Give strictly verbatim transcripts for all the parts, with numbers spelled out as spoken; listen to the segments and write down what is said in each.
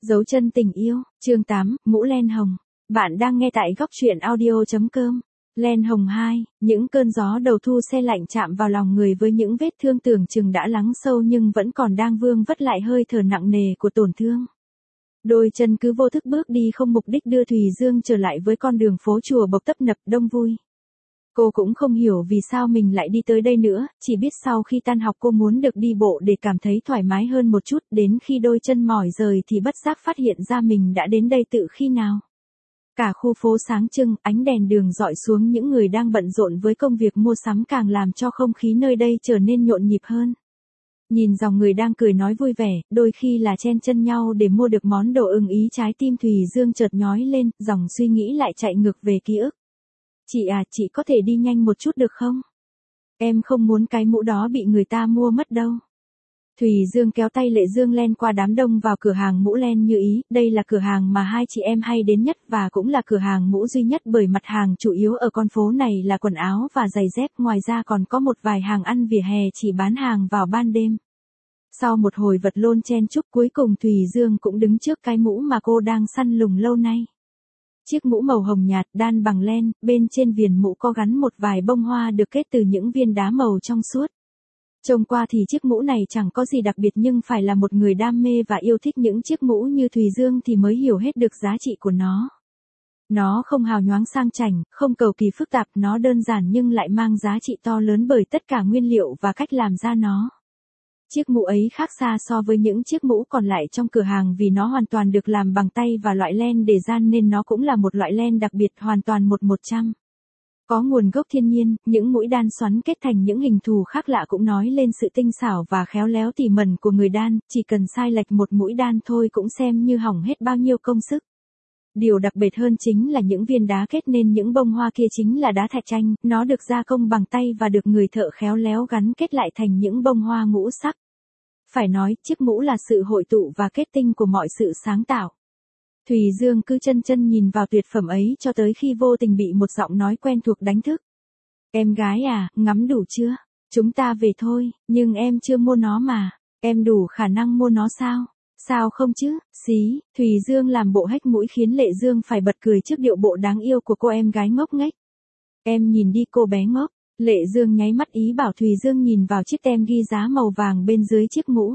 Dấu chân tình yêu, chương tám, mũ len hồng. Bạn đang nghe tại góc truyện audio chấm com. Len hồng hai, những cơn gió đầu thu se lạnh chạm vào lòng người với những vết thương tưởng chừng đã lắng sâu nhưng vẫn còn đang vương vất lại hơi thở nặng nề của tổn thương. Đôi chân cứ vô thức bước đi không mục đích đưa Thùy Dương trở lại với con đường phố chùa Bộc tấp nập đông vui. Cô cũng không hiểu vì sao mình lại đi tới đây nữa, chỉ biết sau khi tan học cô muốn được đi bộ để cảm thấy thoải mái hơn một chút, đến khi đôi chân mỏi rời thì bất giác phát hiện ra mình đã đến đây tự khi nào. Cả khu phố sáng trưng, ánh đèn đường dọi xuống những người đang bận rộn với công việc mua sắm càng làm cho không khí nơi đây trở nên nhộn nhịp hơn. Nhìn dòng người đang cười nói vui vẻ, đôi khi là chen chân nhau để mua được món đồ ưng ý, trái tim Thùy Dương chợt nhói lên, dòng suy nghĩ lại chạy ngược về ký ức. Chị à, chị có thể đi nhanh một chút được không? Em không muốn cái mũ đó bị người ta mua mất đâu. Thùy Dương kéo tay Lệ Dương len qua đám đông vào cửa hàng mũ len như ý, đây là cửa hàng mà hai chị em hay đến nhất và cũng là cửa hàng mũ duy nhất bởi mặt hàng chủ yếu ở con phố này là quần áo và giày dép, ngoài ra còn có một vài hàng ăn vỉa hè chỉ bán hàng vào ban đêm. Sau một hồi vật lộn chen chúc cuối cùng Thùy Dương cũng đứng trước cái mũ mà cô đang săn lùng lâu nay. Chiếc mũ màu hồng nhạt đan bằng len, bên trên viền mũ có gắn một vài bông hoa được kết từ những viên đá màu trong suốt. Trông qua thì chiếc mũ này chẳng có gì đặc biệt nhưng phải là một người đam mê và yêu thích những chiếc mũ như Thùy Dương thì mới hiểu hết được giá trị của nó. Nó không hào nhoáng sang chảnh, không cầu kỳ phức tạp, nó đơn giản nhưng lại mang giá trị to lớn bởi tất cả nguyên liệu và cách làm ra nó. Chiếc mũ ấy khác xa so với những chiếc mũ còn lại trong cửa hàng vì nó hoàn toàn được làm bằng tay và loại len để gian nên nó cũng là một loại len đặc biệt hoàn toàn một một trăm. Có nguồn gốc thiên nhiên, những mũi đan xoắn kết thành những hình thù khác lạ cũng nói lên sự tinh xảo và khéo léo tỉ mẩn của người đan, chỉ cần sai lệch một mũi đan thôi cũng xem như hỏng hết bao nhiêu công sức. Điều đặc biệt hơn chính là những viên đá kết nên những bông hoa kia chính là đá thạch tranh, nó được gia công bằng tay và được người thợ khéo léo gắn kết lại thành những bông hoa ngũ sắc. Phải nói, chiếc mũ là sự hội tụ và kết tinh của mọi sự sáng tạo. Thùy Dương cứ chân chân nhìn vào tuyệt phẩm ấy cho tới khi vô tình bị một giọng nói quen thuộc đánh thức. Em gái à, ngắm đủ chưa? Chúng ta về thôi, nhưng em chưa mua nó mà. Em đủ khả năng mua nó sao? Sao không chứ? Xí, Thùy Dương làm bộ hếch mũi khiến Lệ Dương phải bật cười trước điệu bộ đáng yêu của cô em gái ngốc nghếch. Em nhìn đi cô bé ngốc. Lệ Dương nháy mắt ý bảo Thùy Dương nhìn vào chiếc tem ghi giá màu vàng bên dưới chiếc mũ.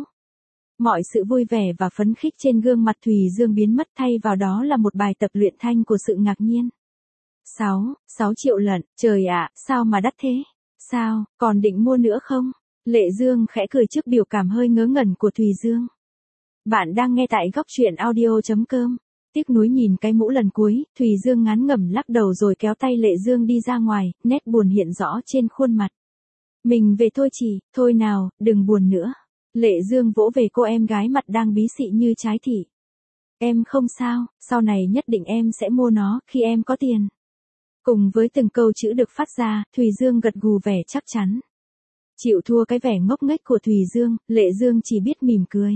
Mọi sự vui vẻ và phấn khích trên gương mặt Thùy Dương biến mất, thay vào đó là một bài tập luyện thanh của sự ngạc nhiên. sáu, sáu triệu lận, trời ạ, sao mà đắt thế? Sao, còn định mua nữa không? Lệ Dương khẽ cười trước biểu cảm hơi ngớ ngẩn của Thùy Dương. Bạn đang nghe tại góc truyện audio chấm com. Tiếc nuối nhìn cái mũ lần cuối, Thùy Dương ngán ngẩm lắc đầu rồi kéo tay Lệ Dương đi ra ngoài, nét buồn hiện rõ trên khuôn mặt. Mình về thôi chị, thôi nào, đừng buồn nữa. Lệ Dương vỗ về cô em gái mặt đang bí xị như trái thị. Em không sao, sau này nhất định em sẽ mua nó, khi em có tiền. Cùng với từng câu chữ được phát ra, Thùy Dương gật gù vẻ chắc chắn. Chịu thua cái vẻ ngốc nghếch của Thùy Dương, Lệ Dương chỉ biết mỉm cười.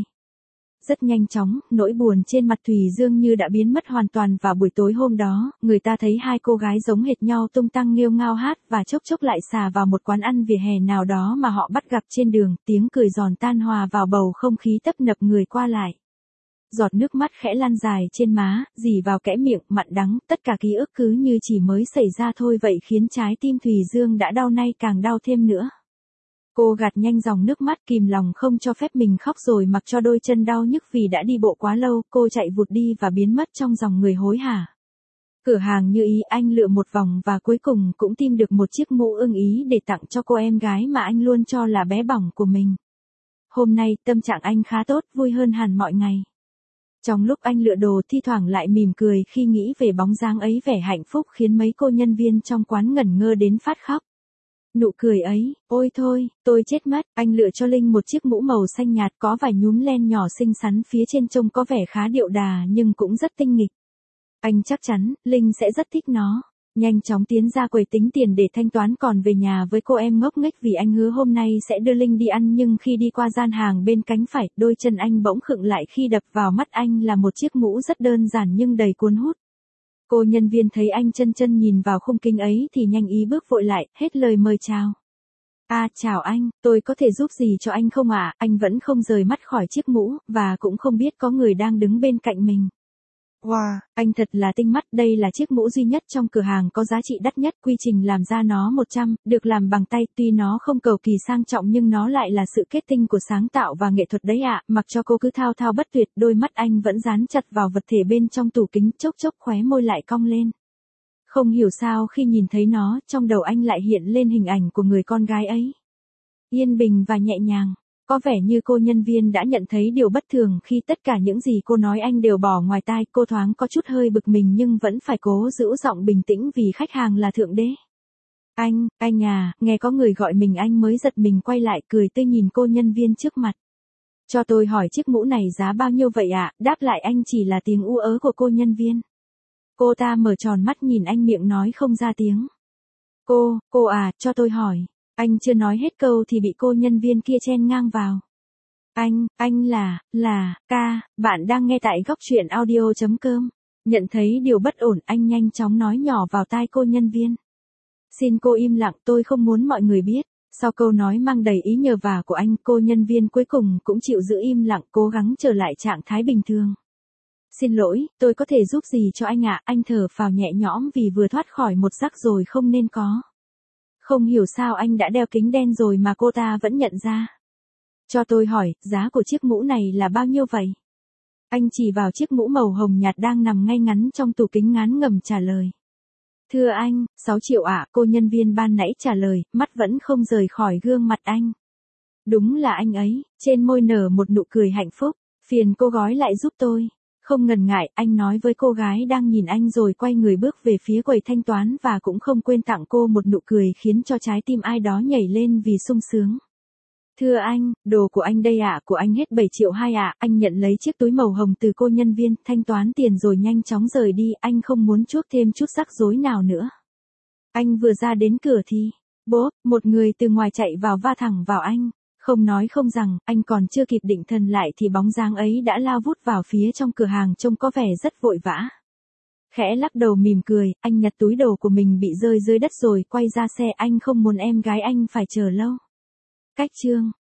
Rất nhanh chóng, nỗi buồn trên mặt Thùy Dương như đã biến mất hoàn toàn vào buổi tối hôm đó, người ta thấy hai cô gái giống hệt nhau tung tăng nghêu ngao hát và chốc chốc lại xà vào một quán ăn vỉa hè nào đó mà họ bắt gặp trên đường, tiếng cười giòn tan hòa vào bầu không khí tấp nập người qua lại. Giọt nước mắt khẽ lan dài trên má, rỉ vào kẽ miệng, mặn đắng, tất cả ký ức cứ như chỉ mới xảy ra thôi vậy khiến trái tim Thùy Dương đã đau nay càng đau thêm nữa. Cô gạt nhanh dòng nước mắt kìm lòng không cho phép mình khóc rồi mặc cho đôi chân đau nhức vì đã đi bộ quá lâu, cô chạy vụt đi và biến mất trong dòng người hối hả. Cửa hàng như ý anh lựa một vòng và cuối cùng cũng tìm được một chiếc mũ ưng ý để tặng cho cô em gái mà anh luôn cho là bé bỏng của mình. Hôm nay tâm trạng anh khá tốt, vui hơn hẳn mọi ngày. Trong lúc anh lựa đồ thi thoảng lại mỉm cười khi nghĩ về bóng dáng ấy, vẻ hạnh phúc khiến mấy cô nhân viên trong quán ngẩn ngơ đến phát khóc. Nụ cười ấy, ôi thôi, tôi chết mất, anh lựa cho Linh một chiếc mũ màu xanh nhạt có vài nhúm len nhỏ xinh xắn phía trên trông có vẻ khá điệu đà nhưng cũng rất tinh nghịch. Anh chắc chắn, Linh sẽ rất thích nó. Nhanh chóng tiến ra quầy tính tiền để thanh toán còn về nhà với cô em ngốc nghếch vì anh hứa hôm nay sẽ đưa Linh đi ăn nhưng khi đi qua gian hàng bên cánh phải, đôi chân anh bỗng khựng lại khi đập vào mắt anh là một chiếc mũ rất đơn giản nhưng đầy cuốn hút. Cô nhân viên thấy anh chân chân nhìn vào khung kính ấy thì nhanh ý bước vội lại, hết lời mời chào. À chào anh, tôi có thể giúp gì cho anh không ạ? À? Anh vẫn không rời mắt khỏi chiếc mũ, và cũng không biết có người đang đứng bên cạnh mình. Wow, anh thật là tinh mắt, đây là chiếc mũ duy nhất trong cửa hàng có giá trị đắt nhất, quy trình làm ra nó một trăm, được làm bằng tay, tuy nó không cầu kỳ sang trọng nhưng nó lại là sự kết tinh của sáng tạo và nghệ thuật đấy ạ. À. Mặc cho cô cứ thao thao bất tuyệt, đôi mắt anh vẫn dán chặt vào vật thể bên trong tủ kính, chốc chốc khóe môi lại cong lên. Không hiểu sao khi nhìn thấy nó, trong đầu anh lại hiện lên hình ảnh của người con gái ấy. Yên bình và nhẹ nhàng. Có vẻ như cô nhân viên đã nhận thấy điều bất thường khi tất cả những gì cô nói anh đều bỏ ngoài tai. Cô thoáng có chút hơi bực mình nhưng vẫn phải cố giữ giọng bình tĩnh vì khách hàng là thượng đế. Anh, anh à, nghe có người gọi mình anh mới giật mình quay lại cười tươi nhìn cô nhân viên trước mặt. Cho tôi hỏi chiếc mũ này giá bao nhiêu vậy ạ? À? Đáp lại anh chỉ là tiếng u ớ của cô nhân viên. Cô ta mở tròn mắt nhìn anh miệng nói không ra tiếng. Cô, cô à, cho tôi hỏi. Anh chưa nói hết câu thì bị cô nhân viên kia chen ngang vào. Anh, anh là, là, ca, bạn đang nghe tại góc truyện audio chấm com. Nhận thấy điều bất ổn anh nhanh chóng nói nhỏ vào tai cô nhân viên. Xin cô im lặng, tôi không muốn mọi người biết. Sau câu nói mang đầy ý nhờ vả của anh, cô nhân viên cuối cùng cũng chịu giữ im lặng, cố gắng trở lại trạng thái bình thường. Xin lỗi, tôi có thể giúp gì cho anh ạ? À? Anh thở phào nhẹ nhõm vì vừa thoát khỏi một rắc rối không nên có. Không hiểu sao anh đã đeo kính đen rồi mà cô ta vẫn nhận ra. Cho tôi hỏi, giá của chiếc mũ này là bao nhiêu vậy? Anh chỉ vào chiếc mũ màu hồng nhạt đang nằm ngay ngắn trong tủ kính ngán ngẩm trả lời. Thưa anh, sáu triệu ạ, à, cô nhân viên ban nãy trả lời, mắt vẫn không rời khỏi gương mặt anh. Đúng là anh ấy, trên môi nở một nụ cười hạnh phúc, phiền cô gói lại giúp tôi. Không ngần ngại, anh nói với cô gái đang nhìn anh rồi quay người bước về phía quầy thanh toán và cũng không quên tặng cô một nụ cười khiến cho trái tim ai đó nhảy lên vì sung sướng. Thưa anh, đồ của anh đây ạ, à, của anh hết bảy triệu hai ạ, à. Anh nhận lấy chiếc túi màu hồng từ cô nhân viên, thanh toán tiền rồi nhanh chóng rời đi, anh không muốn chuốc thêm chút rắc rối nào nữa. Anh vừa ra đến cửa thì, bốp, một người từ ngoài chạy vào va thẳng vào anh. Không nói không rằng, anh còn chưa kịp định thần lại thì bóng dáng ấy đã lao vút vào phía trong cửa hàng trông có vẻ rất vội vã. Khẽ lắc đầu mỉm cười, anh nhặt túi đồ của mình bị rơi dưới đất rồi quay ra xe, anh không muốn em gái anh phải chờ lâu. Cách chương